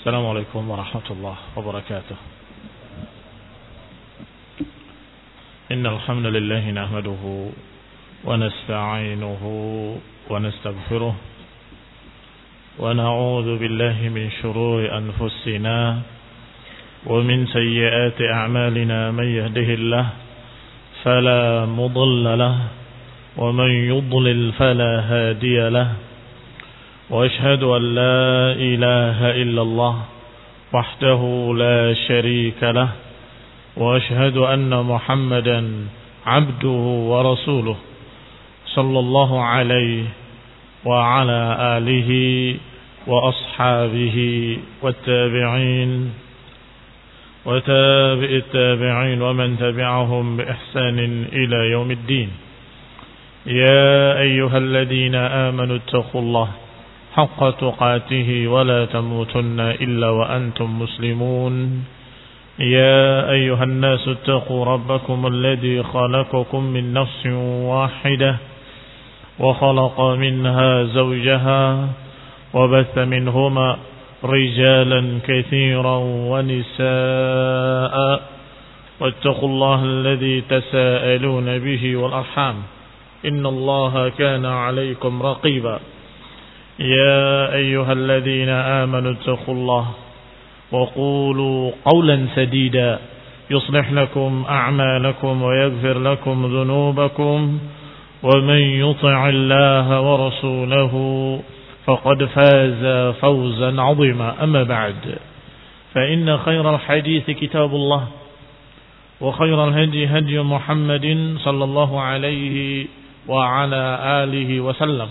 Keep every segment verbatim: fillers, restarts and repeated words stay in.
السلام عليكم ورحمة الله وبركاته. إن الحمد لله نحمده ونستعينه ونستغفره ونعوذ بالله من شرور أنفسنا ومن سيئات أعمالنا. من يهده الله فلا مضل له ومن يضلل فلا هادي له، وأشهد أن لا إله إلا الله وحده لا شريك له، وأشهد أن محمدا عبده ورسوله صلى الله عليه وعلى آله وأصحابه والتابعين وتابع التابعين ومن تبعهم بإحسان إلى يوم الدين. يا أيها الذين آمنوا اتقوا الله حق تقاته ولا تموتن إلا وأنتم مسلمون. يا أيها الناس اتقوا ربكم الذي خلقكم من نفس واحدة وخلق منها زوجها وبث منهما رجالا كثيرا ونساء، واتقوا الله الذي تساءلون به والأرحام إن الله كان عليكم رقيبا. يا أيها الذين آمنوا اتقوا الله وقولوا قولا سديدا يصلح لكم أعمالكم ويغفر لكم ذنوبكم، ومن يطع الله ورسوله فقد فاز فوزا عظيما. أما بعد، فإن خير الحديث كتاب الله، وخير الهدي هدي محمد صلى الله عليه وعلى آله وسلم،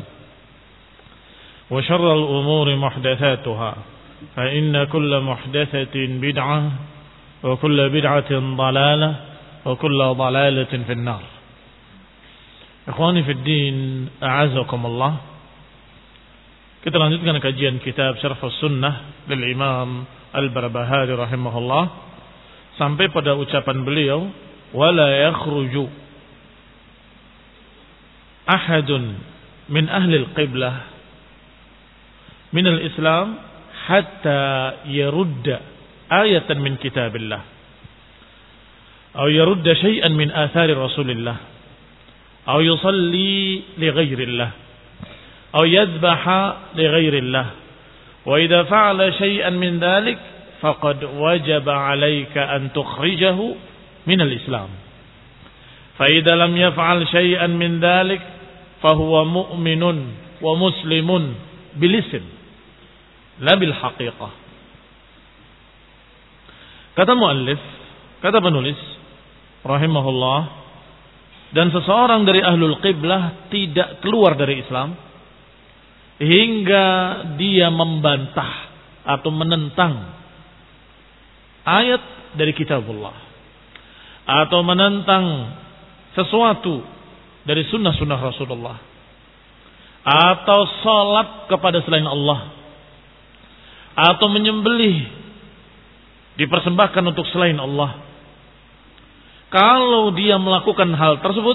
وشر الأمور محدثاتها، فإن كل محدثة بدعة وكل بدعة ضلالة وكل ضلالة في النار. Ikhwani fi din, a'azakumullah. Kita lanjutkan kajian kitab Syarh Sunnah lil Imam Al-Barbahari rahimahullah sampai pada ucapan beliau, wala yakhruju ahadun min ahli al-qiblah min al-Islam hatta yarudda ayatan min kitabillah aw yarudda shay'an min athari Rasulillah aw yusalli li ghairillah aw yadhbaha li ghairillah, wa idza fa'ala shay'an min dhalik faqad wajaba 'alayka an tukhrijahu min al-Islam. Fa idza lam yaf'al shay'an min dhalik fa huwa mu'minun wa muslimun bil ism la bil haqiqah. Kata muallif, kata penulis rahimahullah, dan seseorang dari ahlul qiblah tidak keluar dari Islam hingga dia membantah atau menentang ayat dari kitabullah atau menentang sesuatu dari sunnah-sunnah Rasulullah atau salat kepada selain Allah atau menyembelih dipersembahkan untuk selain Allah. Kalau dia melakukan hal tersebut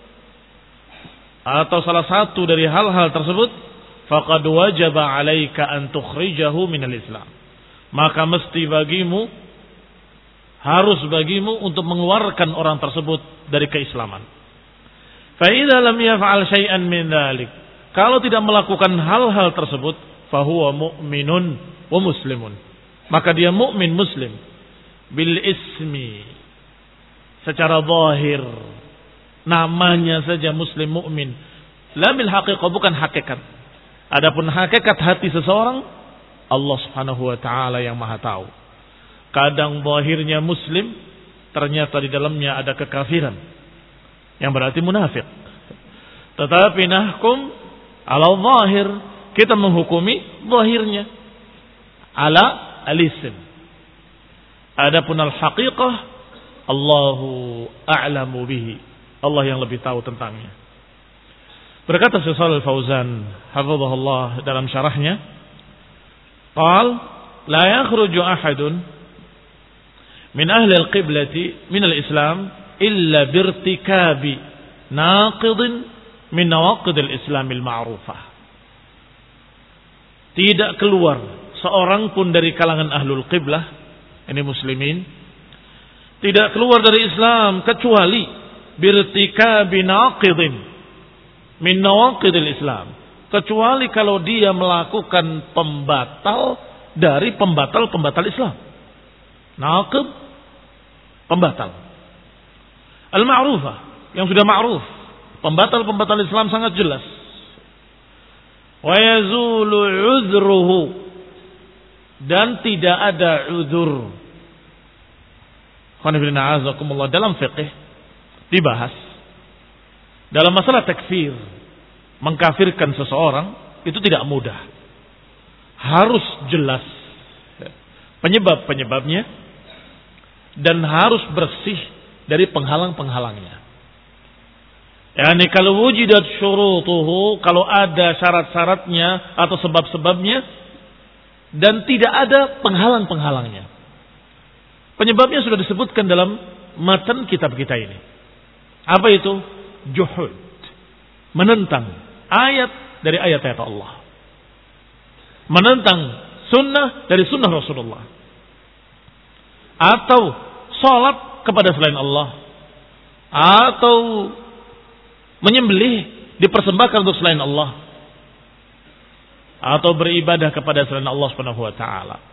atau salah satu dari hal-hal tersebut, faqad wajaba 'alaika an tukhrijahu minal Islam, maka mesti bagimu, harus bagimu untuk mengeluarkan orang tersebut dari keislaman. Fa idza lam yaf'al syai'an min dzalik, kalau tidak melakukan hal-hal tersebut, fa huwa mu'minun wa muslimun, maka dia mukmin muslim bil ismi, secara zahir namanya saja muslim mukmin, la bil haqiqah, bukan hakikat. Adapun hakikat hati seseorang, Allah Subhanahu wa taala yang Maha tahu. Kadang zahirnya muslim, ternyata di dalamnya ada kekafiran, yang berarti munafik. Tetapi nahkum ala zahir, kita menghukumi zahirnya, ala al-ism. Adapun al-haqiqah, Allahu a'lamu bihi, Allah yang lebih tahu tentangnya. Berkata Syekh Shalih Al-Fauzan hafizahullah dalam syarahnya, qal la yakhruju ahadun min ahli al-qiblati min al-Islam illa birtikabi naqidin min nawaqid al-Islam al-ma'rufah. Tidak keluar seorang pun dari kalangan ahlul qiblah, ini muslimin, tidak keluar dari Islam kecuali birtikabi naqidin min nawaqidil Islam, kecuali kalau dia melakukan pembatal dari pembatal-pembatal Islam. Naqid, pembatal. Al-ma'rufah, yang sudah ma'ruf. Pembatal-pembatal Islam sangat jelas. Wa yazulu uzruhu, dan tidak ada uzur. Dalam fiqh dibahas dalam masalah takfir, mengkafirkan seseorang itu tidak mudah. Harus jelas penyebab-penyebabnya dan harus bersih dari penghalang-penghalangnya. Yani kalau wujidat syurutuhu, kalau ada syarat-syaratnya atau sebab-sebabnya dan tidak ada penghalang-penghalangnya. Penyebabnya sudah disebutkan dalam matan kitab kita ini. Apa itu? Juhud, menentang ayat dari ayat-ayat Allah, menentang sunnah dari sunnah Rasulullah, atau salat kepada selain Allah, atau menyembelih dipersembahkan untuk selain Allah, atau beribadah kepada selain Allah Subhanahu wa taala.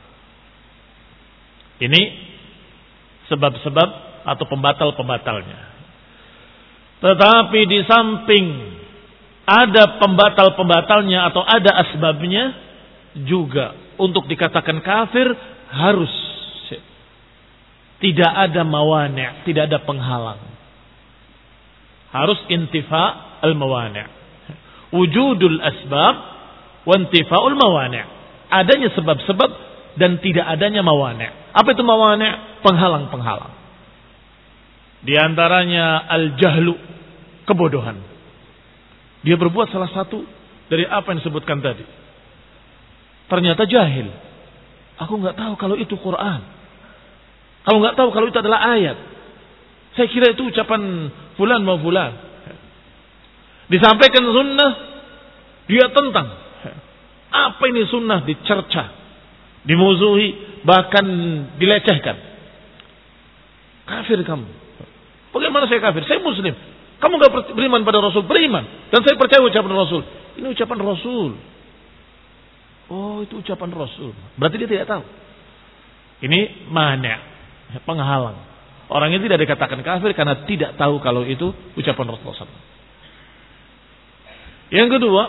Ini sebab-sebab atau pembatal-pembatalnya. Tetapi di samping ada pembatal-pembatalnya atau ada asbabnya, juga untuk dikatakan kafir harus tidak ada mawani', tidak ada penghalang. Harus intifa' al-mawani'. Wujudul asbab wa intifa'ul mawani'. Adanya sebab-sebab dan tidak adanya mawani'. Apa itu mawani'? Penghalang-penghalang. Di antaranya al-jahlu, kebodohan. Dia berbuat salah satu dari apa yang disebutkan tadi. Ternyata jahil. Aku nggak tahu kalau itu Quran. Kalau nggak tahu kalau itu adalah ayat. Saya kira itu ucapan fulan mau fulan. Disampaikan sunnah, dia tentang. Apa ini sunnah? Dicerca, dimusuhi, bahkan dilecehkan. Kafir kamu. Bagaimana saya kafir? Saya muslim. Kamu gak beriman pada Rasul? Beriman. Dan saya percaya ucapan Rasul. Ini ucapan Rasul. Oh, itu ucapan Rasul. Berarti dia tidak tahu. Ini mani', penghalang. Orang ini tidak dikatakan kafir karena tidak tahu kalau itu ucapan Rasulullah. Yang kedua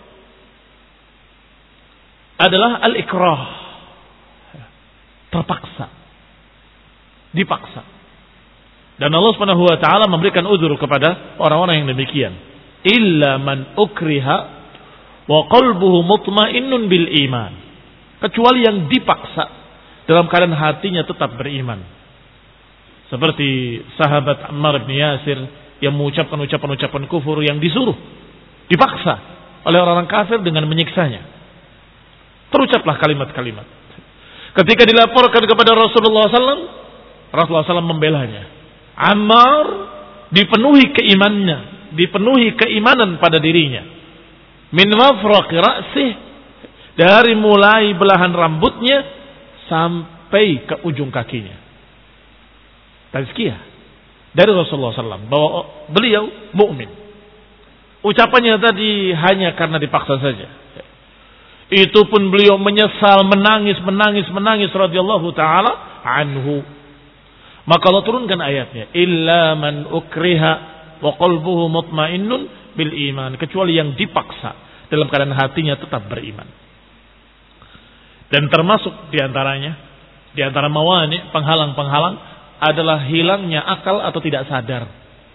adalah al-ikrah. Terpaksa. Dipaksa. Dan Allah Subhanahu wa taala memberikan uzur kepada orang-orang yang demikian. Illa man ukriha wa qalbuhu mutmainnun bil iman. Kecuali yang dipaksa dalam keadaan hatinya tetap beriman. Seperti sahabat Ammar bin Yasir yang mengucapkan ucapan-ucapan kufur yang disuruh, dipaksa oleh orang-orang kafir dengan menyiksanya. Terucaplah kalimat-kalimat. Ketika dilaporkan kepada Rasulullah sallallahu alaihi wasallam, Rasulullah sallallahu alaihi wasallam membelanya. Ammar dipenuhi keimanannya, dipenuhi keimanan pada dirinya. Min mafraqi ra'sih, dari mulai belahan rambutnya sampai ke ujung kakinya. Tazkiyah dari Rasulullah sallallahu alaihi wasallam bahwa beliau mukmin. Ucapannya tadi hanya karena dipaksa saja. Itu pun beliau menyesal, menangis, menangis, menangis radhiyallahu taala anhu. Maka Allah turunkan ayatnya, illa man ukriha wa qalbuhu mutmainnun bil iman, kecuali yang dipaksa dalam keadaan hatinya tetap beriman. Dan termasuk diantaranya, diantara mawani, penghalang-penghalang adalah hilangnya akal atau tidak sadar.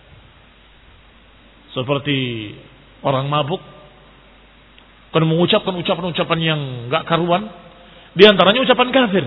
Seperti orang mabuk kan mengucapkan ucapan-ucapan yang enggak karuan, diantaranya ucapan kafir.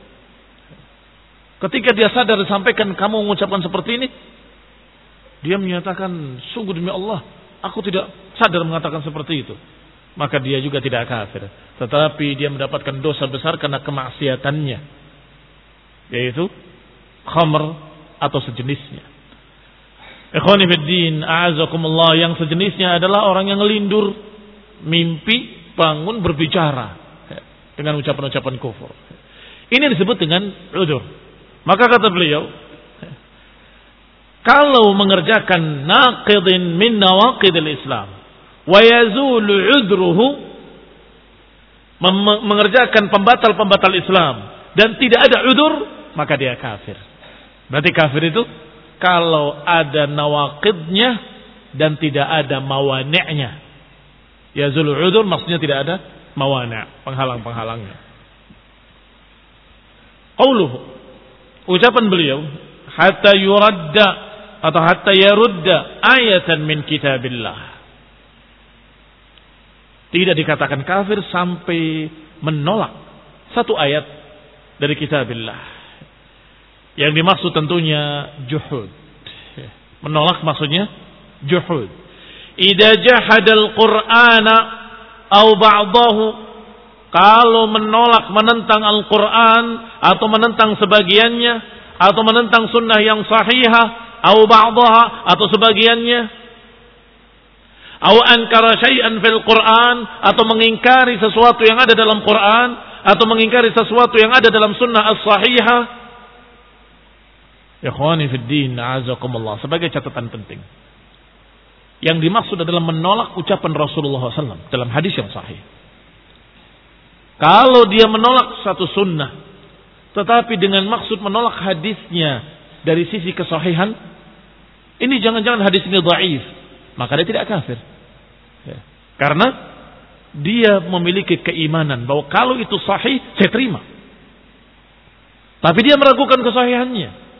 Ketika dia sadar disampaikan kamu mengucapkan seperti ini, dia menyatakan sungguh demi Allah, aku tidak sadar mengatakan seperti itu. Maka dia juga tidak kafir, tetapi dia mendapatkan dosa besar karena kemaksiatannya, yaitu khamr atau sejenisnya. Ikhwani fid din, a'azakumullah, yang sejenisnya adalah orang yang lindur, mimpi, bangun, berbicara dengan ucapan-ucapan kufur. Ini disebut dengan udzur. Maka kata beliau, kalau mengerjakan naqidin min nawaqidil Islam wa yazulu udruhu, mengerjakan pembatal-pembatal Islam dan tidak ada udzur, maka dia kafir. Berarti kafir itu kalau ada nawaqidnya dan tidak ada mawani'nya. Yazulu udzur maksudnya tidak ada mawani', penghalang-penghalangnya. Qauluhu, ucapan beliau, hatta yuradda atau hatta yarudda ayatan min kitabillah. Tidak dikatakan kafir sampai menolak satu ayat dari kitabillah. Yang dimaksud tentunya juhud. Menolak maksudnya juhud. Idza jahadal Qur'ana aw ba'dahu, kalau menolak menentang Al-Qur'an atau menentang sebagiannya atau menentang sunnah yang sahihah aw ba'daha atau sebagiannya, aw ankara syai'an fil Qur'an atau mengingkari sesuatu yang ada dalam Qur'an atau mengingkari sesuatu yang ada dalam sunnah as-sahihah. Ikhwani fid din, a'azakumullah, sebagai catatan penting. Yang dimaksud adalah menolak ucapan Rasulullah shallallahu alaihi wasallam dalam hadis yang sahih. Kalau dia menolak satu sunnah, tetapi dengan maksud menolak hadisnya dari sisi kesahihan, ini jangan-jangan hadis ini dhaif, maka dia tidak kafir. Ya. Karena dia memiliki keimanan bahwa kalau itu sahih, saya terima. Tapi dia meragukan kesahihannya.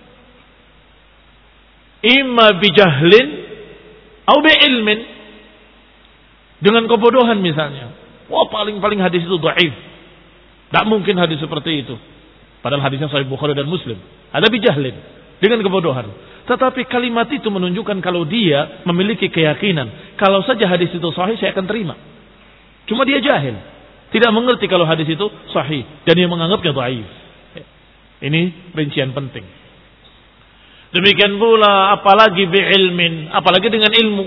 Imma bijahlin atau biilmin, dengan kebodohan misalnya. Wah, paling-paling hadis itu dhaif. Tak mungkin hadis seperti itu. Padahal hadisnya Sahih Bukhari dan Muslim. Ada bijahlin, dengan kebodohan. Tetapi kalimat itu menunjukkan kalau dia memiliki keyakinan, kalau saja hadis itu sahih, saya akan terima. Cuma dia jahil, tidak mengerti kalau hadis itu sahih, dan dia menganggapnya dhaif. Ini rincian penting. Demikian pula apalagi bi'ilmin, apalagi dengan ilmu.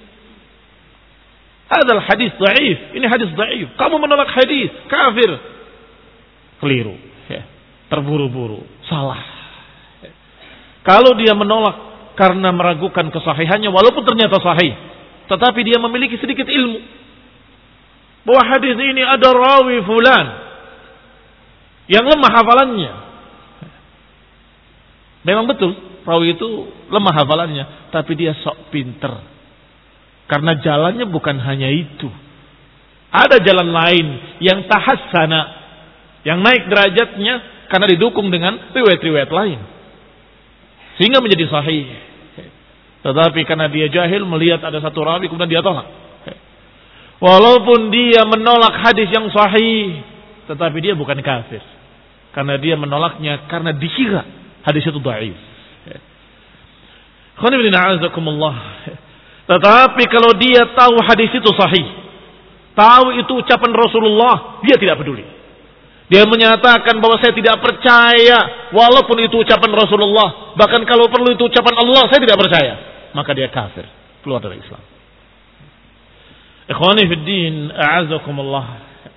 Hadal hadis dhaif, ini hadis dhaif. Kamu menolak hadis, kafir. Keliru, ya. Terburu-buru, salah. Kalau dia menolak karena meragukan kesahihannya, walaupun ternyata sahih, tetapi dia memiliki sedikit ilmu bahwa hadis ini ada rawi fulan yang lemah hafalannya. Memang betul, rawi itu lemah hafalannya, tapi dia sok pinter. Karena jalannya bukan hanya itu. Ada jalan lain yang tahassana, yang naik derajatnya karena didukung dengan riwayat-riwayat lain, sehingga menjadi sahih. Tetapi karena dia jahil melihat ada satu rawi kemudian dia tolak. Walaupun dia menolak hadis yang sahih, tetapi dia bukan kafir. Karena dia menolaknya karena dikira hadis itu dhaif. Tetapi kalau dia tahu hadis itu sahih, tahu itu ucapan Rasulullah, dia tidak peduli. Dia menyatakan bahwa saya tidak percaya walaupun itu ucapan Rasulullah, bahkan kalau perlu itu ucapan Allah, saya tidak percaya, maka dia kafir, keluar dari Islam. Ikhwani fid din, a'azakumullah.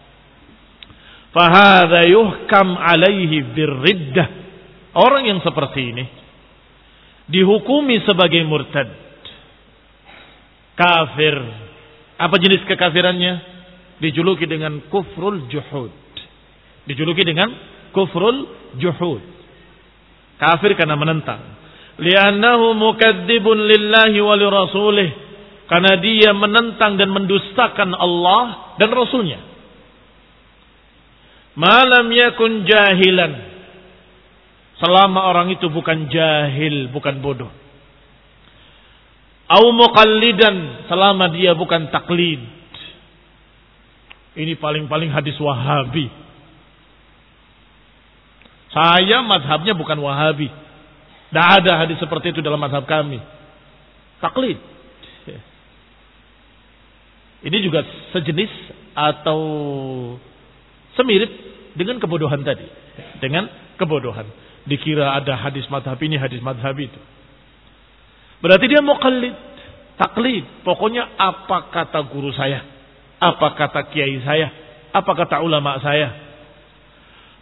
Fahadha yuhkam alaihi birriddah. Orang yang seperti ini dihukumi sebagai murtad, kafir. Apa jenis kekafirannya? Dijuluki dengan kufrul juhud. Dijuluki dengan kufrul juhud. Kafir karena menentang. Li'annahu mukadzibun lillahi wa li rasulih. Karena dia menentang dan mendustakan Allah dan Rasulnya. Malam yakun jahilan. Selama orang itu bukan jahil, bukan bodoh. Au muqallidan, selama dia bukan taklid. Ini paling-paling hadis Wahabi. Saya mazhabnya bukan Wahabi. Tidak ada hadis seperti itu dalam mazhab kami. Taklid. Ini juga sejenis atau semirip dengan kebodohan tadi. Dengan kebodohan. Dikira ada hadis mazhab ini, hadis mazhab itu. Berarti dia muqallid, taklid. Pokoknya apa kata guru saya, apa kata kiai saya, apa kata ulama saya,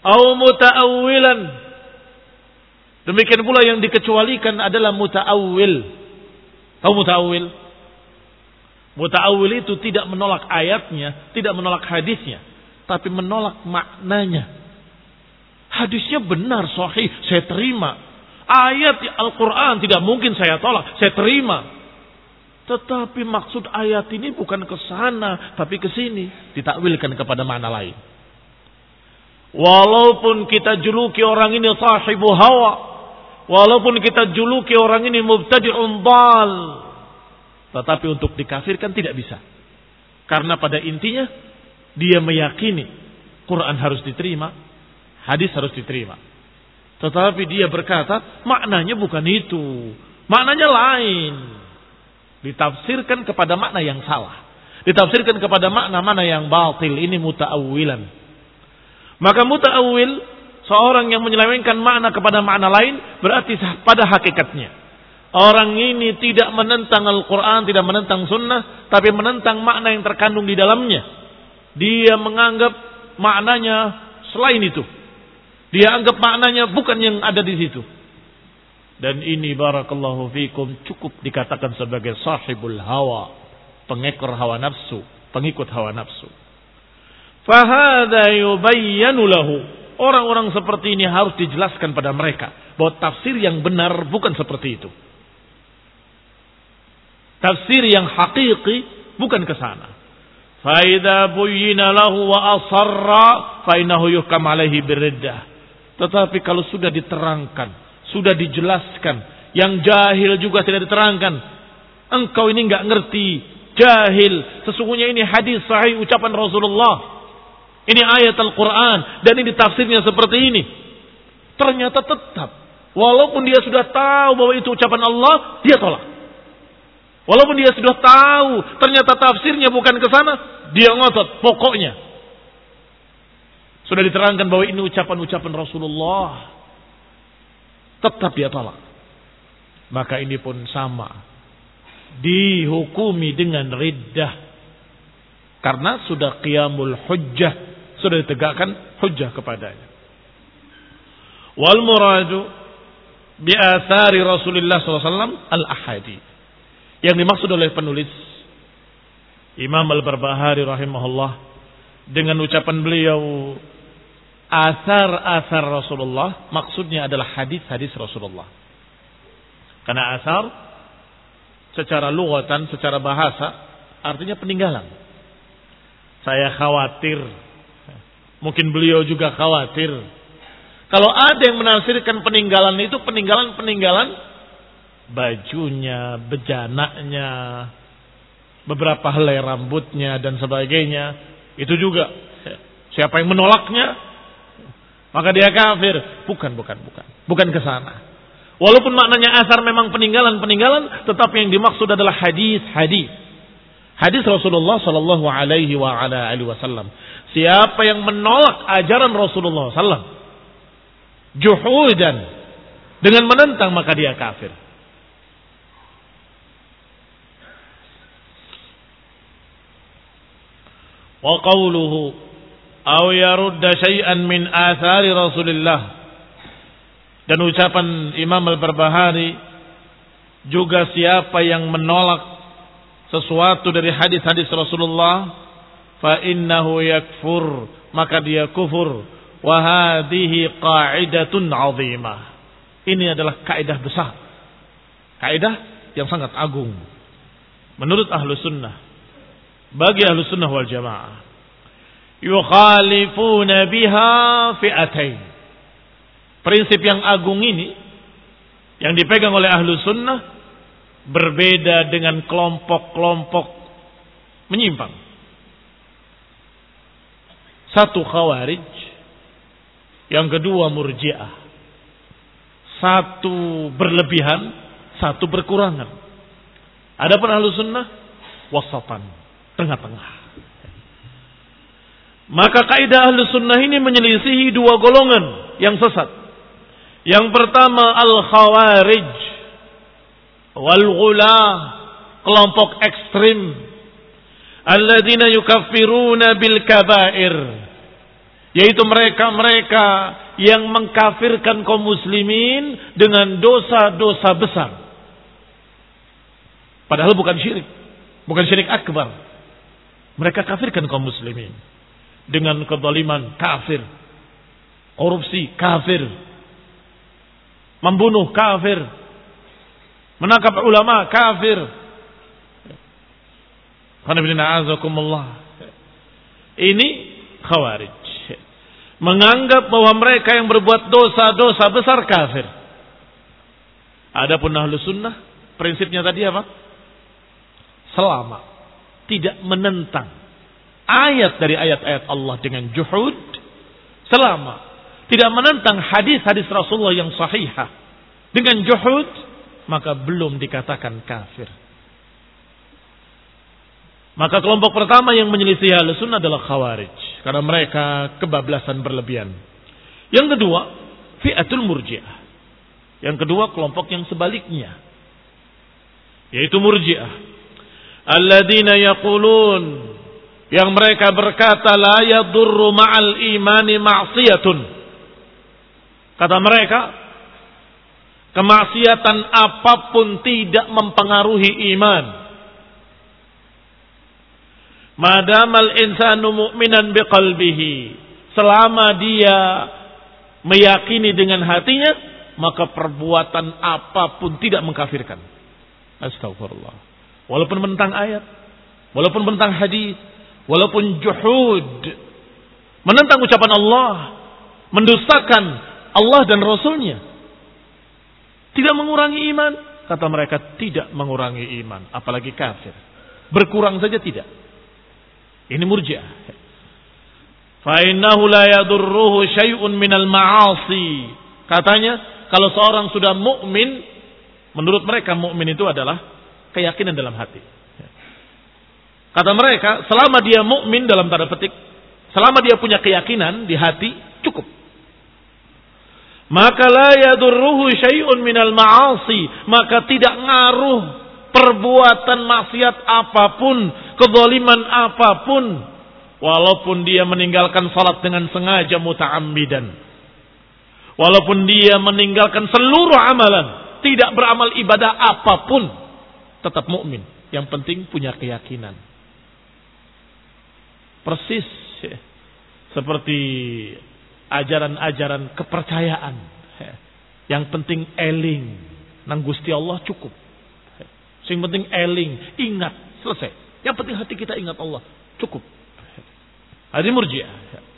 au muta'awwilan. Demikian pula yang dikecualikan adalah muta'awwil. Tahu muta'awwil? Muta'awwil itu tidak menolak ayatnya, tidak menolak hadisnya, tapi menolak maknanya. Hadisnya benar, sahih, saya terima. Ayat Al-Quran tidak mungkin saya tolak, saya terima. Tetapi maksud ayat ini bukan ke sana, tapi ke sini. Ditakwilkan kepada makna lain. Walaupun kita juluki orang ini sahibu hawa, walaupun kita juluki orang ini mubtadi'un dhal, tetapi untuk dikafirkan tidak bisa. Karena pada intinya dia meyakini Quran harus diterima, hadis harus diterima. Tetapi dia berkata maknanya bukan itu, maknanya lain. Ditafsirkan kepada makna yang salah, ditafsirkan kepada makna-makna yang batil. Ini muta'awwilan. Maka muta'awwil, seorang yang menyelewengkan makna kepada makna lain, berarti pada hakikatnya orang ini tidak menentang Al-Quran, tidak menentang sunnah, tapi menentang makna yang terkandung di dalamnya. Dia menganggap maknanya selain itu. Dia anggap maknanya bukan yang ada di situ. Dan ini barakallahu fikum cukup dikatakan sebagai sahibul hawa, pengekor hawa nafsu, pengikut hawa nafsu. Fahadha yubayyanu lahu. Orang-orang seperti ini harus dijelaskan pada mereka bahwa tafsir yang benar bukan seperti itu. Tafsir yang hakiki bukan ke sana. Fa idza buyyina lahu wa asarra fa innahu yuhkam alaihi biriddah. Tetapi kalau sudah diterangkan, sudah dijelaskan, yang jahil juga tidak diterangkan, engkau ini enggak ngerti, jahil, sesungguhnya ini hadis sahih ucapan Rasulullah, ini ayat Al-Quran, dan ini tafsirnya seperti ini. Ternyata tetap, walaupun dia sudah tahu bahwa itu ucapan Allah, dia tolak. Walaupun dia sudah tahu, ternyata tafsirnya bukan ke sana, dia ngotot, pokoknya. Sudah diterangkan bahwa ini ucapan-ucapan Rasulullah, tetap dia tolak. Maka ini pun sama, dihukumi dengan riddah, karena sudah qiyamul hujjah, sudah ditegakkan hujjah kepadanya. Wal muradu bi athari Rasulullah sallallahu alaihi wasallam al-ahadi. Yang dimaksud oleh penulis Imam Al-Barbahari rahimahullah dengan ucapan beliau asar-asar Rasulullah, maksudnya adalah hadis-hadis Rasulullah. Karena asar secara lughatan, secara bahasa artinya peninggalan. Saya khawatir, mungkin beliau juga khawatir, kalau ada yang menafsirkan peninggalan itu peninggalan-peninggalan bajunya, bejanaknya, beberapa helai rambutnya dan sebagainya, itu juga siapa yang menolaknya maka dia kafir. Bukan, bukan, bukan. Bukan ke sana. Walaupun maknanya asar memang peninggalan-peninggalan, tetapi yang dimaksud adalah hadis-hadis. Hadis Rasulullah sallallahu alaihi wa ala alihi wasallam. Siapa yang menolak ajaran Rasulullah sallallahu alaihi wasallam juhudan, dengan menentang, maka dia kafir. Wa qawluhu aw yarudda syai'an min athari Rasulillah, dan ucapan Imam Al-Barbahari juga siapa yang menolak sesuatu dari hadis-hadis Rasulullah fa innahu yakfur, maka dia kufur. Wa hadhihi qa'idatun 'azimah. Ini adalah kaidah besar, kaidah yang sangat agung menurut ahlu sunnah, bagi ahlu sunnah wal jamaah. Yukhalifuna biha fi'atain. Prinsip yang agung ini yang dipegang oleh ahlu sunnah berbeda dengan kelompok-kelompok menyimpang. Satu khawarij, yang kedua murji'ah. Satu berlebihan, satu berkurangan. Adapun ahlu sunnah wasatan, tengah-tengah. Maka kaidah ahlu sunnah ini menyelisihi dua golongan yang sesat. Yang pertama al-khawarij wal-ghulah, kelompok ekstrim, alladzina yukaffiruna bil kabair, Yaitu mereka-mereka yang mengkafirkan kaum muslimin dengan dosa-dosa besar. Padahal bukan syirik. Bukan syirik akbar. Mereka kafirkan kaum muslimin. Dengan kezaliman, kafir. Korupsi, kafir. Membunuh, kafir. Menangkap ulama, kafir. Ini khawarij. Menganggap bahwa mereka yang berbuat dosa-dosa besar kafir. Adapun ahlu sunnah, prinsipnya tadi apa? Selama tidak menentang ayat dari ayat-ayat Allah dengan juhud, selama tidak menentang hadis-hadis Rasulullah yang sahihah dengan juhud, maka belum dikatakan kafir. Maka kelompok pertama yang menyelisih ahlu sunnah adalah khawarij. Karena mereka kebablasan berlebihan. Yang kedua, fi'atul murji'ah. Yang kedua, kelompok yang sebaliknya. Yaitu murji'ah. Alladzina yaqulun. Yang mereka berkata, la yadurru ma'al imani ma'siyatun. Kata mereka, kemaksiatan apapun tidak mempengaruhi iman. Madamal insanu mu'minan biqalbihi. Selama dia meyakini dengan hatinya, maka perbuatan apapun tidak mengkafirkan. Astagfirullah. Walaupun menentang ayat, walaupun menentang hadis, walaupun juhud, menentang ucapan Allah, mendustakan Allah dan Rasulnya, tidak mengurangi iman. Kata mereka, tidak mengurangi iman, apalagi kafir. Berkurang saja tidak. Ini murji'ah. Fa innahu la yadurruhu syai'un minal ma'asi. Katanya, kalau seorang sudah mukmin, menurut mereka mukmin itu adalah keyakinan dalam hati. Kata mereka, selama dia mukmin dalam tanda petik, selama dia punya keyakinan di hati, cukup. Maka la yadurruhu syai'un minal ma'asi, maka tidak ngaruh perbuatan maksiat apapun, kezaliman apapun, walaupun dia meninggalkan salat dengan sengaja muta'ammidan, walaupun dia meninggalkan seluruh amalan, tidak beramal ibadah apapun, tetap mukmin. Yang penting punya keyakinan. Persis seperti ajaran-ajaran kepercayaan. Yang penting eling nang Gusti Allah cukup. Yang penting eling, ingat, selesai. Yang penting hati kita ingat Allah, cukup. Hadi murji'ah.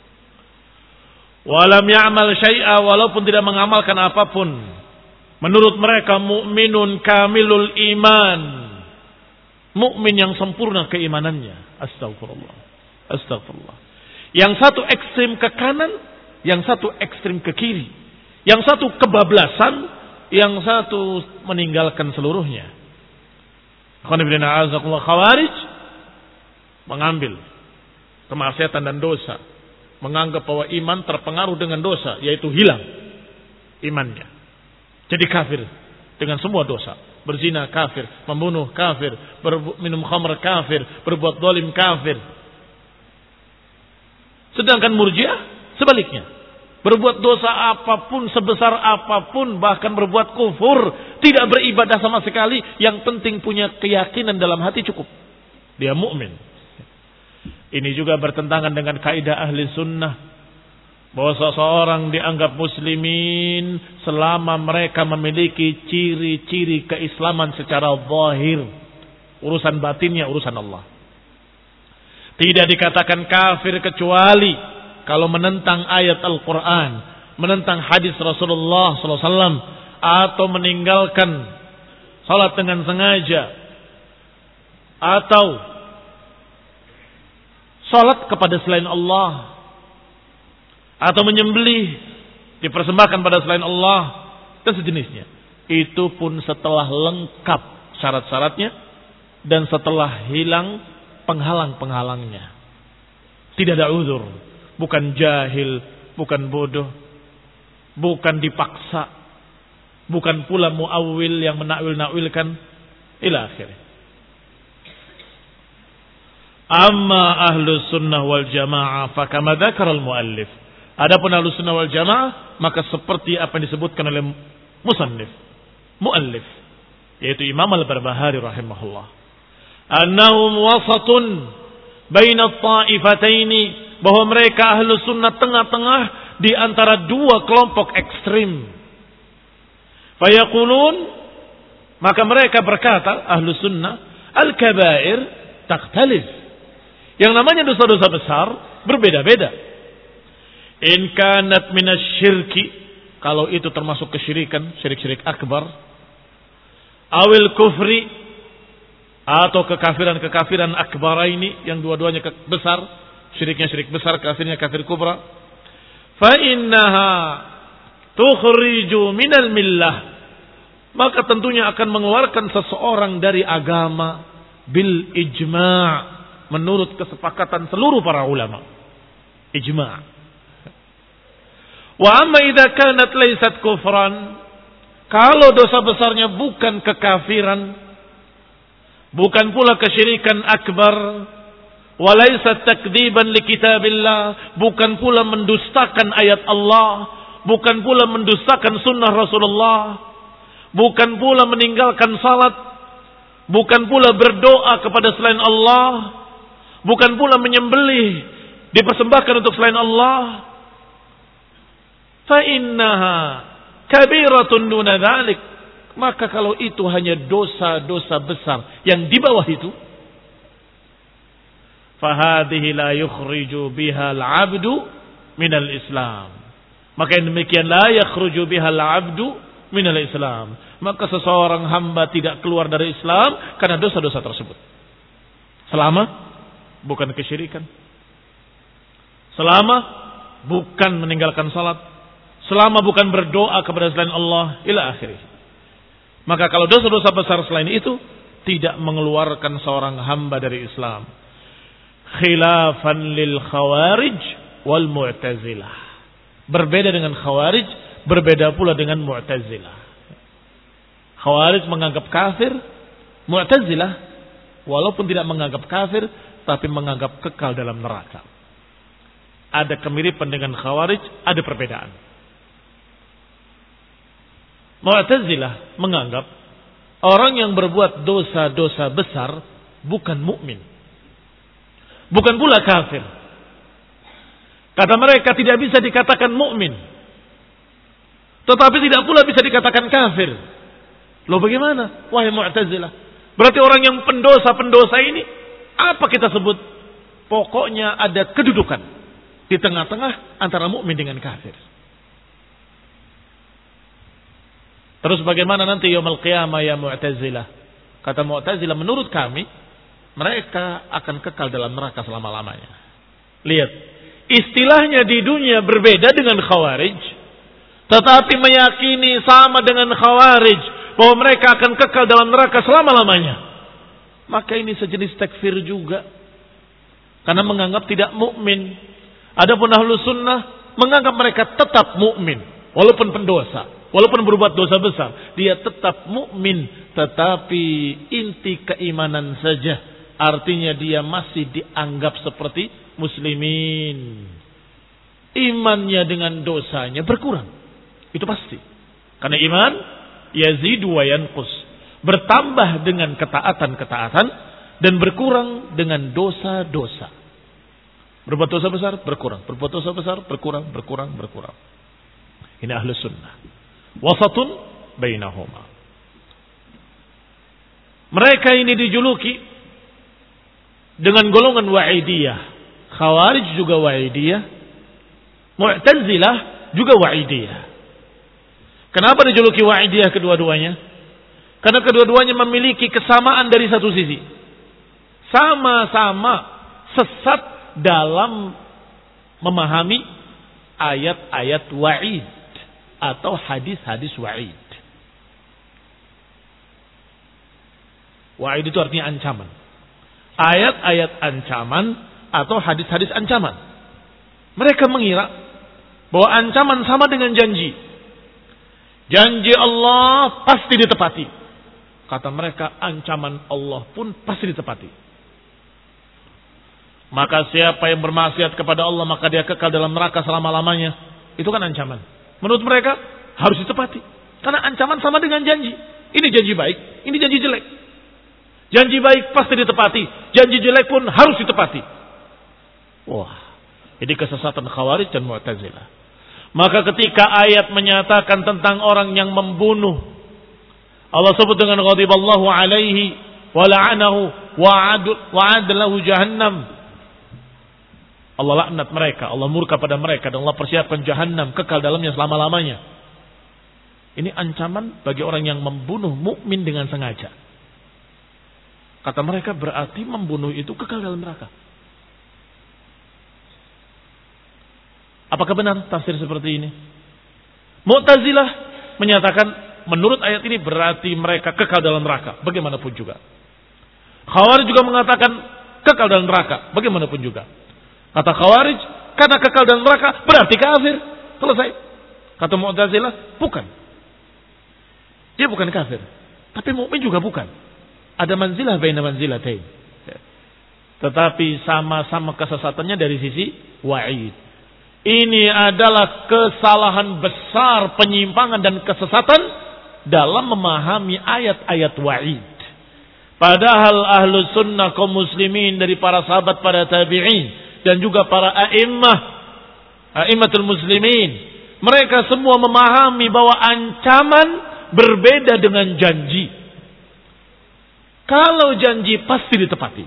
Walam ya'mal syai'a, walaupun tidak mengamalkan apapun. Menurut mereka mukminun kamilul iman. Mukmin yang sempurna keimanannya. Astagfirullah. Astagfirullah. Yang satu ekstrim ke kanan, yang satu ekstrim ke kiri. Yang satu kebablasan, yang satu meninggalkan seluruhnya. Khawarij mengambil kemaksiatan dan dosa, menganggap bahwa iman terpengaruh dengan dosa, yaitu hilang imannya, jadi kafir dengan semua dosa. Berzina kafir, membunuh kafir, minum khamr kafir, berbuat zalim kafir. Sedangkan murji'ah sebaliknya, berbuat dosa apapun, sebesar apapun, bahkan berbuat kufur, tidak beribadah sama sekali, yang penting punya keyakinan dalam hati cukup. Dia mukmin. Ini juga bertentangan dengan kaidah ahli sunnah, bahwa seseorang dianggap muslimin selama mereka memiliki ciri-ciri keislaman secara zahir. Urusan batinnya urusan Allah. Tidak dikatakan kafir kecuali kalau menentang ayat Al-Quran, menentang hadis Rasulullah sallallahu alaihi wasallam, atau meninggalkan salat dengan sengaja, atau salat kepada selain Allah, atau menyembelih dipersembahkan pada selain Allah dan sejenisnya. Itu pun setelah lengkap syarat-syaratnya dan setelah hilang penghalang-penghalangnya. Tidak ada uzur. Bukan jahil, bukan bodoh, bukan dipaksa, bukan pula muawil yang menakwil-nakwilkan, ila akhirnya. Amma ahlus sunnah wal jamaah, fakama dzakara al-muallif, Adapun Ahlussunnah wal Jamaah maka seperti apa yang disebutkan oleh musannif, muallif, yaitu Imam Al-Barbahari rahimahullah. Annahum wasatun baina at-ta'ifataini, bahwa mereka Ahlus Sunnah tengah-tengah di antara dua kelompok ekstrim. Fayaqulun, maka mereka berkata Ahlus Sunnah, al-kabair takhtalif. Yang namanya dosa-dosa besar berbeda-beda. In kanat minasyirki, kalau itu termasuk kesyirikan, syirik-syirik akbar, awil kufri, atau kekafiran-kekafiran akbar ini yang dua-duanya besar, syiriknya syirik besar, kafirnya kafir kubra, fa innaha tukhriju minal millah, maka tentunya akan mengeluarkan seseorang dari agama bil ijma', menurut kesepakatan seluruh para ulama. Ijma'. Wa amma idza kanat laysat kufran, kalau dosa besarnya bukan kekafiran, bukan pula kesyirikan akbar, wa laysat takdziban li kitabillah, bukan pula mendustakan ayat Allah, bukan pula mendustakan sunnah Rasulullah, bukan pula meninggalkan salat, bukan pula berdoa kepada selain Allah, bukan pula menyembelih dipersembahkan untuk selain Allah, fa innaha kabiratun duna dzalik, maka kalau itu hanya dosa-dosa besar yang di bawah itu, fa hadhihi la yukhriju biha al-'abdu minal Islam, maka yang demikian la yakhruju biha al-'abdu minal Islam, maka seseorang hamba tidak keluar dari Islam karena dosa-dosa tersebut, selama bukan kesyirikan, selama bukan meninggalkan salat, selama bukan berdoa kepada selain Allah, ila akhirih. Maka kalau dosa-dosa besar selain itu tidak mengeluarkan seorang hamba dari Islam. Khilafan lil khawarij wal mu'tazilah. Berbeda dengan khawarij, berbeda pula dengan mu'tazilah. Khawarij menganggap kafir, mu'tazilah walaupun tidak menganggap kafir tapi menganggap kekal dalam neraka. Ada kemiripan dengan khawarij, ada perbedaan. Mu'tazilah menganggap orang yang berbuat dosa-dosa besar bukan mukmin, bukan pula kafir. Kata mereka tidak bisa dikatakan mukmin, tetapi tidak pula bisa dikatakan kafir. Loh bagaimana? Wahai Mu'tazilah, berarti orang yang pendosa-pendosa ini apa kita sebut? Pokoknya ada kedudukan di tengah-tengah antara mukmin dengan kafir. Terus bagaimana nanti yaumul qiyamah ya Mu'tazilah? Kata Mu'tazilah, menurut kami mereka akan kekal dalam neraka selama-lamanya. Lihat, istilahnya di dunia berbeda dengan khawarij, tetapi meyakini sama dengan khawarij bahwa mereka akan kekal dalam neraka selama-lamanya. Maka ini sejenis takfir juga, karena menganggap tidak mukmin. Adapun Ahlus Sunnah menganggap mereka tetap mukmin walaupun pendosa. Walaupun berbuat dosa besar, dia tetap mukmin, tetapi inti keimanan saja. Artinya dia masih dianggap seperti muslimin. Imannya dengan dosanya berkurang. Itu pasti. Karena iman yazidu wa yanqus. Bertambah dengan ketaatan-ketaatan dan berkurang dengan dosa-dosa. Berbuat dosa besar berkurang, berbuat dosa besar berkurang, berkurang, berkurang. Ini Ahlus Sunnah. Wasatun bainahuma. Mereka ini dijuluki dengan golongan wa'idiyah. Khawarij juga wa'idiyah, Mu'tazilah juga wa'idiyah. Kenapa dijuluki wa'idiyah kedua-duanya? Karena kedua-duanya memiliki kesamaan dari satu sisi. Sama-sama sesat dalam memahami ayat-ayat wa'id atau hadis-hadis wa'id. Wa'id itu artinya ancaman. Ayat-ayat ancaman atau hadis-hadis ancaman. Mereka mengira bahwa ancaman sama dengan janji. Janji Allah pasti ditepati. Kata mereka, ancaman Allah pun pasti ditepati. Maka siapa yang bermaksiat kepada Allah maka dia kekal dalam neraka selama-lamanya. Itu kan ancaman. Menurut mereka harus ditepati. Karena ancaman sama dengan janji. Ini janji baik, ini janji jelek. Janji baik pasti ditepati, janji jelek pun harus ditepati. Wah, ini kesesatan Khawarij dan Mu'tazilah. Maka ketika ayat menyatakan tentang orang yang membunuh, Allah sebut dengan ghadiballahu alaihi wa la'anahu wa adalahu jahannam. Allah laknat mereka, Allah murka pada mereka dan Allah persiapkan jahannam kekal dalamnya selama-lamanya. Ini ancaman bagi orang yang membunuh mukmin dengan sengaja. Kata mereka berarti membunuh itu kekal dalam neraka. Apakah benar tafsir seperti ini? Mu'tazilah menyatakan menurut ayat ini berarti mereka kekal dalam neraka. Bagaimanapun juga. Khawarij juga mengatakan kekal dalam neraka. Bagaimanapun juga. Kata Khawarij, karena kekal dalam neraka berarti kafir. Selesai. Kata Mu'tazilah, bukan. Dia bukan kafir. Tapi mukmin juga bukan. Ada manzilah baina manzilatain. Tetapi sama-sama kesesatannya dari sisi wa'id. Ini adalah kesalahan besar, penyimpangan dan kesesatan dalam memahami ayat-ayat wa'id. Padahal ahlu sunnah kaum muslimin dari para sahabat, para tabi'in dan juga para a'immah, a'immatul muslimin, mereka semua memahami bahwa ancaman berbeda dengan janji. Kalau janji pasti ditepati.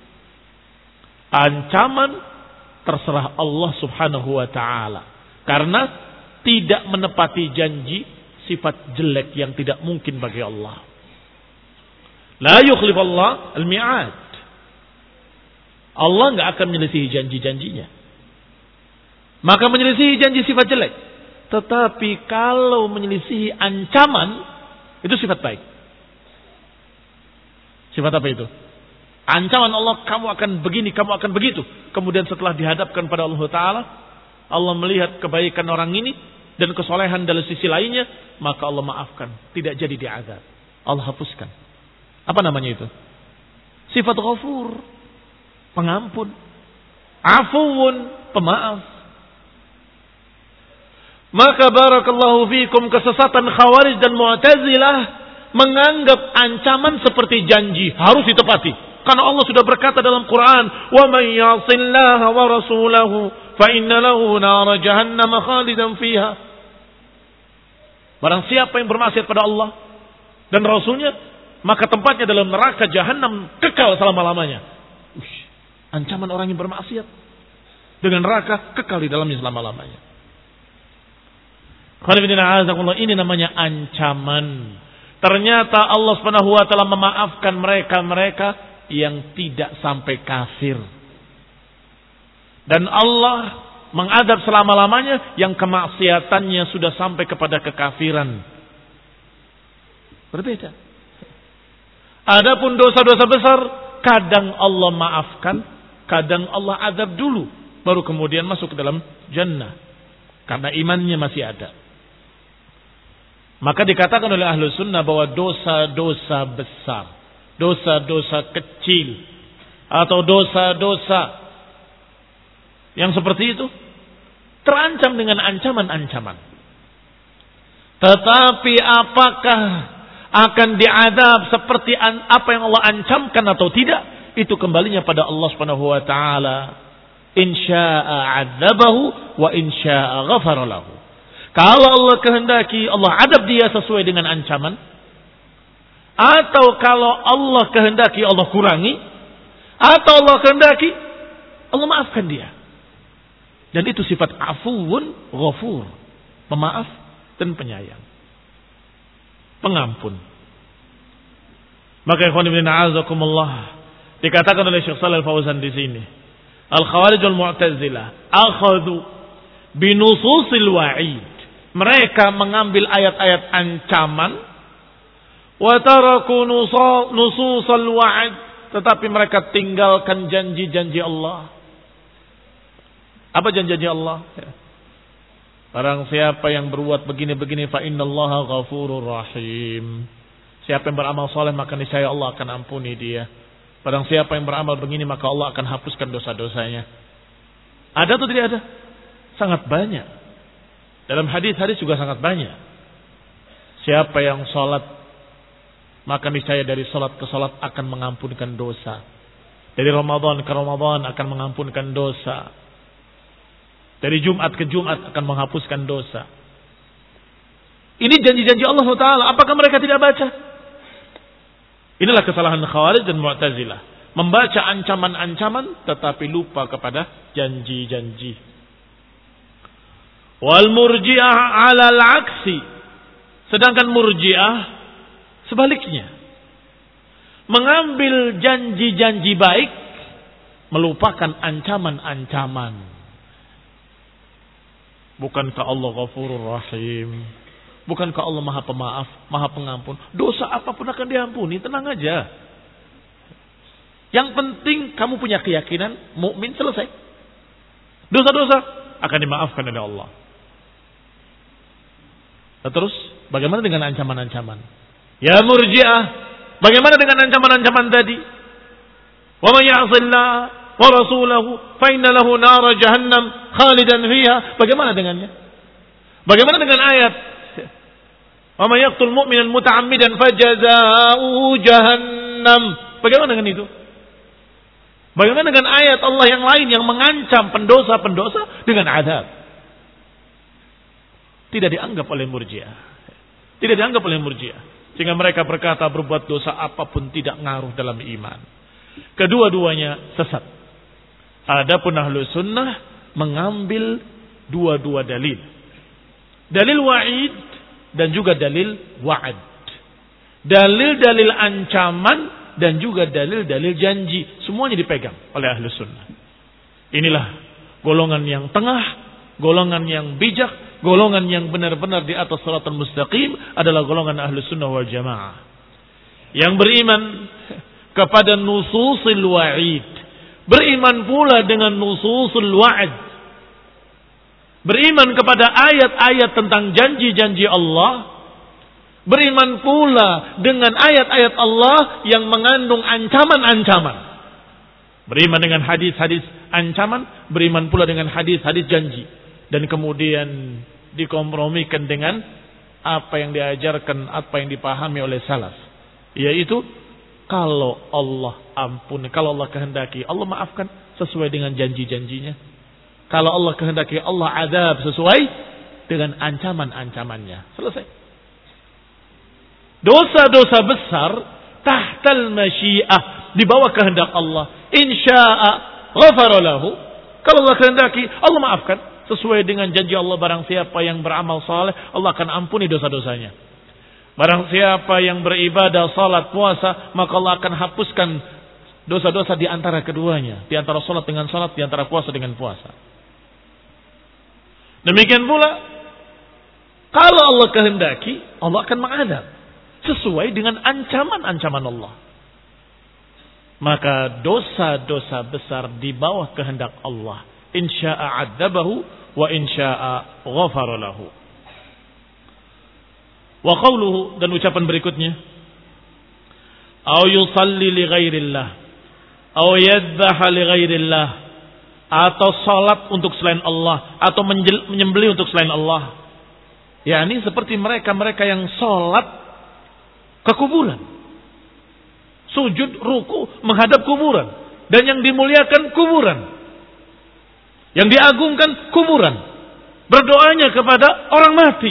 Ancaman terserah Allah subhanahu wa ta'ala. Karena tidak menepati janji sifat jelek yang tidak mungkin bagi Allah. La yukhlif Allah al-mi'ad. Allah enggak akan menyelisihi janji-janjinya. Maka menyelisihi janji sifat jelek. Tetapi kalau menyelisihi ancaman, itu sifat baik. Sifat apa itu? Ancaman Allah, kamu akan begini, kamu akan begitu. Kemudian setelah dihadapkan pada Allah Ta'ala, Allah melihat kebaikan orang ini dan kesolehan dari sisi lainnya, maka Allah maafkan. Tidak jadi diazab. Allah hapuskan. Apa namanya itu? Sifat ghafur, pengampun. Afuun, pemaaf. Maka barakallahu fikum, kesesatan Khawarij dan Mu'tazilah menganggap ancaman seperti janji harus ditepati. Karena Allah sudah berkata dalam Quran, "Wa may ya'sillaha wa rasulahu fa inna lahu nar jahannam khalidan fiha." Barang siapa yang bermaksiat pada Allah dan Rasulnya, maka tempatnya dalam neraka jahanam kekal selama-lamanya. Ush, ancaman orang yang bermaksiat dengan neraka kekal di dalamnya selama-lamanya. Ini namanya ancaman. Ternyata Allah Subhanahu wa taala memaafkan mereka-mereka yang tidak sampai kafir. Dan Allah mengadab selama-lamanya yang kemaksiatannya sudah sampai kepada kekafiran. Berbeda. Adapun dosa-dosa besar kadang Allah maafkan, kadang Allah adab dulu baru kemudian masuk ke dalam jannah. Karena imannya masih ada. Maka dikatakan oleh ahlu sunnah bahwa dosa-dosa besar, dosa-dosa kecil, atau dosa-dosa yang seperti itu terancam dengan ancaman-ancaman. Tetapi apakah akan diadab seperti apa yang Allah ancamkan atau tidak, itu kembalinya pada Allah Subhanahu wa taala. Insya'a 'adzabahu wa insya'a ghafara lahu. Kalau Allah kehendaki, Allah adab dia sesuai dengan ancaman. Atau kalau Allah kehendaki, Allah kurangi. Atau Allah kehendaki, Allah maafkan dia. Dan itu sifat afuun ghafur. Pemaaf dan penyayang. Pengampun. Maka ikhwan ibn a'azakumullah, dikatakan oleh Syekh Shalal Fauzan di sini, Al-Khawarij wal Mu'tazilah akhadhu binususil wa'id. Mereka mengambil ayat-ayat ancaman wa taraku nususal wa'id, tetapi mereka tinggalkan janji-janji Allah. Apa janji-janji Allah? Barang siapa yang berbuat begini-begini fa innallaha ghafurur rahim. Siapa yang beramal saleh maka niscaya Allah akan ampuni dia Barang siapa yang beramal begini maka Allah akan hapuskan dosa-dosanya. Ada atau tidak ada? Sangat banyak. Dalam hadis-hadis juga sangat banyak. Siapa yang sholat, maka niscaya dari sholat ke sholat akan mengampunkan dosa. Dari Ramadan ke Ramadan akan mengampunkan dosa. Dari Jumat ke Jumat akan menghapuskan dosa. Ini janji-janji Allah Taala. Apakah mereka tidak baca? Inilah kesalahan Khawarij dan Mu'tazilah. Membaca ancaman-ancaman tetapi lupa kepada janji-janji. Wal murji'ah 'alal 'aksi. Sedangkan murji'ah sebaliknya. Mengambil janji-janji baik, melupakan ancaman-ancaman. Bukankah Allah Ghafurur Rahim? Bukankah Allah Maha Pemaaf, Maha Pengampun? Dosa apapun akan diampuni, tenang aja. Yang penting kamu punya keyakinan, mukmin, selesai. Dosa-dosa akan dimaafkan oleh Allah. Nah, terus bagaimana dengan ancaman-ancaman? Ya Murji'ah, bagaimana dengan ancaman-ancaman tadi? Wa may ya'sillah wa rasulahu fa inna lahu nar jahannam khalidan fiha. Bagaimana dengannya? Bagaimana dengan ayat wa may yaqtul mu'minan muta'ammidan fajazaa'uhu jahannam? Bagaimana dengan itu? Bagaimana dengan ayat Allah yang lain yang mengancam pendosa-pendosa dengan azab? Tidak dianggap oleh Murji'ah. Tidak dianggap oleh Murji'ah. Sehingga mereka berkata berbuat dosa apapun tidak ngaruh dalam iman. Kedua-duanya sesat. Adapun ahlu sunnah mengambil dua-dua dalil. Dalil wa'id dan juga dalil wa'ad. Dalil-dalil ancaman dan juga dalil-dalil janji. Semuanya dipegang oleh ahlu sunnah. Inilah golongan yang tengah, golongan yang bijak, golongan yang benar-benar di atas shiratal mustaqim adalah golongan ahlu sunnah wal jamaah. Yang beriman kepada nususil wa'id. Beriman pula dengan nususul wa'ad. Beriman kepada ayat-ayat tentang janji-janji Allah. Beriman pula dengan ayat-ayat Allah yang mengandung ancaman-ancaman. Beriman dengan hadis-hadis ancaman. Beriman pula dengan hadis-hadis janji. Dan kemudian dikompromikan dengan apa yang diajarkan, apa yang dipahami oleh salaf. Yaitu kalau Allah ampuni, kalau Allah kehendaki, Allah maafkan sesuai dengan janji-janjinya. Kalau Allah kehendaki, Allah azab sesuai dengan ancaman-ancamannya. Selesai. Dosa-dosa besar tahtal masyiah, di bawah kehendak Allah. Insya'a ghafara lahu. Kalau Allah kehendaki, Allah maafkan sesuai dengan janji Allah. Barang siapa yang beramal saleh, Allah akan ampuni dosa-dosanya. Barang siapa yang beribadah, salat, puasa, maka Allah akan hapuskan dosa-dosa di antara keduanya, di antara salat dengan salat, di antara puasa dengan puasa. Demikian pula kalau Allah kehendaki, Allah akan mengadab sesuai dengan ancaman-ancaman Allah. Maka dosa-dosa besar di bawah kehendak Allah. Insya'a adzabahu wa insya'a ghafara lahu. Wa qawluhu, dan ucapan berikutnya, au yusalli li ghairillah au yadhbaha li ghairillah, atau salat untuk selain Allah, atau menyembelih untuk selain Allah. yakni seperti mereka-mereka yang salat ke kuburan, sujud, ruku menghadap kuburan, dan yang dimuliakan kuburan, yang diagungkan kuburan, berdoanya kepada orang mati.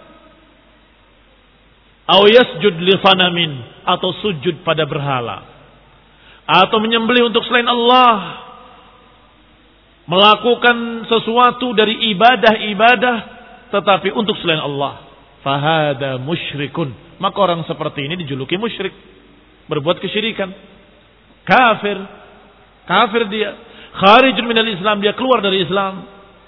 Au yasjud li sanamin, atau sujud pada berhala, atau menyembelih untuk selain Allah, melakukan sesuatu dari ibadah-ibadah tetapi untuk selain Allah. Fahada musyrikun, maka orang seperti ini dijuluki musyrik, berbuat kesyirikan, kafir, kafir dia, kharijun minal Islam, dia keluar dari Islam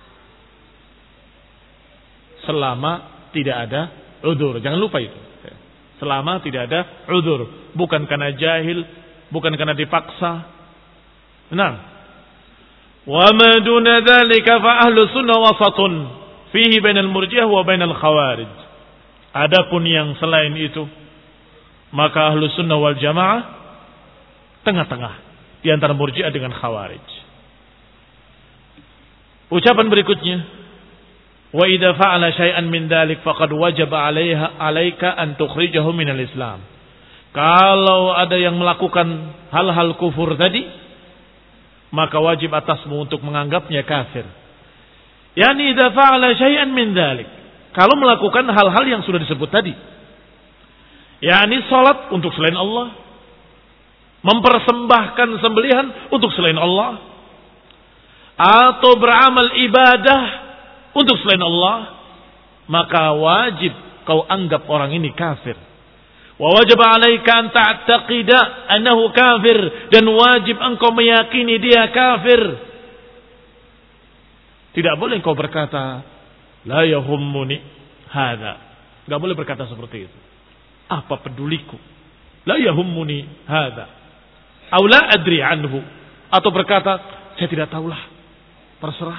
selama tidak ada udzur. Jangan lupa itu. Selama tidak ada udzur, bukan karena jahil, bukan karena dipaksa. Nah, wa ma duna dzalika fa ahlu sunnah wasatun fihi bainal murji'ah wa bainal khawarij. Adapun yang selain itu, maka ahlu sunnah wal jamaah tengah-tengah di antara Murji'ah dengan Khawarij. Ucapan berikutnya, wa idza fa'ala syai'an min dzalik faqad wajaba 'alaiha 'alaika an tukhrijahu minal Islam. Kalau ada yang melakukan hal-hal kufur tadi, maka wajib atasmu untuk menganggapnya kafir. Yani idza fa'ala syai'an min dzalik. Kalau melakukan hal-hal yang sudah disebut tadi. Yani salat untuk selain Allah, mempersembahkan sembelihan untuk selain Allah, atau beramal ibadah untuk selain Allah, maka wajib kau anggap orang ini kafir. Wa wajib 'alaika an ta'taqida annahu kafir, dan wajib engkau meyakini dia kafir. Tidak boleh engkau berkata la yahummuni hadza. Enggak boleh berkata seperti itu. Apa peduliku? La yahummuni hadza. Aw la adri anhu, atau berkata saya tidak tahulah, terserah,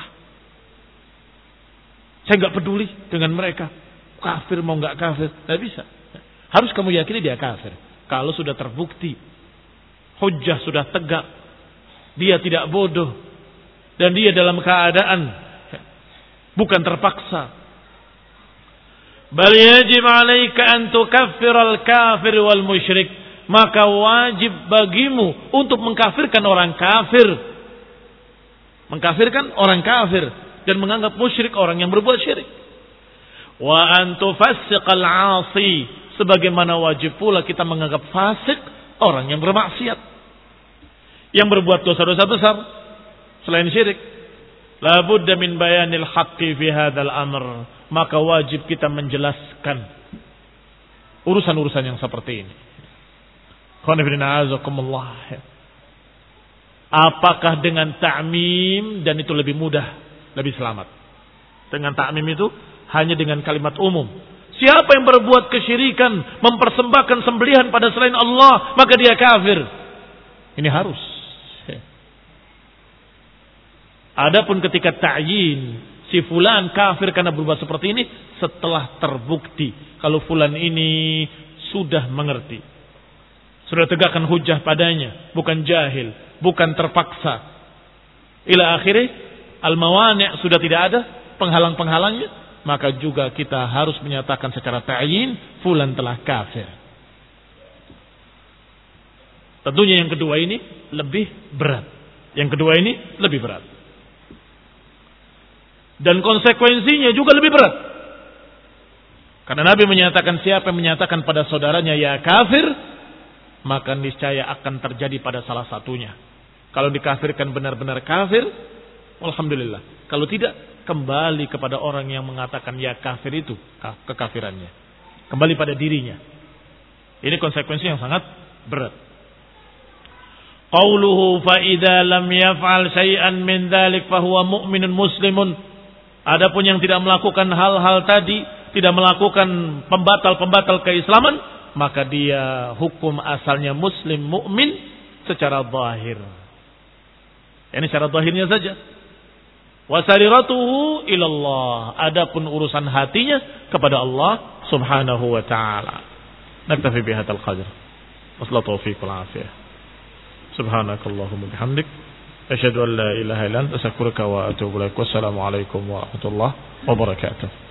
saya enggak peduli dengan mereka, kafir mau enggak kafir, tidak bisa. Harus kamu yakini dia kafir kalau sudah terbukti, hujjah sudah tegak, dia tidak bodoh, dan dia dalam keadaan bukan terpaksa. Bal yajib 'alaika an tukaffiral kafir wal musyrik. Maka wajib bagimu untuk mengkafirkan orang kafir. Mengkafirkan orang kafir dan menganggap musyrik orang yang berbuat syirik. Wa an tufassiqal 'asi, sebagaimana wajib pula kita menganggap fasik orang yang bermaksiat, yang berbuat dosa-dosa besar selain syirik. La budda min bayanil haqqi fi hadzal amr. Maka wajib kita menjelaskan urusan-urusan yang seperti ini. Apakah dengan ta'mim, dan itu lebih mudah, lebih selamat. Dengan ta'mim itu hanya dengan kalimat umum. Siapa yang berbuat kesyirikan, mempersembahkan sembelihan pada selain Allah, maka dia kafir. Ini harus. Adapun ketika ta'yin, si fulan kafir karena berbuat seperti ini, setelah terbukti kalau fulan ini sudah mengerti, sudah tegakkan hujjah padanya, bukan jahil, bukan terpaksa. Ila akhirih, al-mawani' sudah tidak ada penghalang-penghalangnya, maka juga kita harus menyatakan secara ta'yin fulan telah kafir. Tentunya yang kedua ini lebih berat. Yang kedua ini lebih berat. Dan konsekuensinya juga lebih berat. Karena Nabi menyatakan siapa yang menyatakan pada saudaranya ya kafir, maka niscaya akan terjadi pada salah satunya. Kalau dikafirkan benar-benar kafir, alhamdulillah. Kalau tidak, kembali kepada orang yang mengatakan ya kafir itu kekafirannya. Kembali pada dirinya. Ini konsekuensi yang sangat berat. Qauluhu fa idza lam yaf'al syai'an min dzalik fa huwa mu'minun muslimun. Adapun yang tidak melakukan hal-hal tadi, tidak melakukan pembatal-pembatal keislaman, maka dia hukum asalnya muslim mukmin secara zahir. Ini secara zahirnya saja. Wa sariratuhu ilallah. Adapun urusan hatinya kepada Allah Subhanahu wa taala. Naktafi bihadzal qadr. Wassalatu taufiq wal afiyah. Subhanakallahumma bihamdik asyhadu an la ilaha illa anta astaghfiruka wa atubu ilaik. Wassalamu alaikum warahmatullahi wabarakatuh.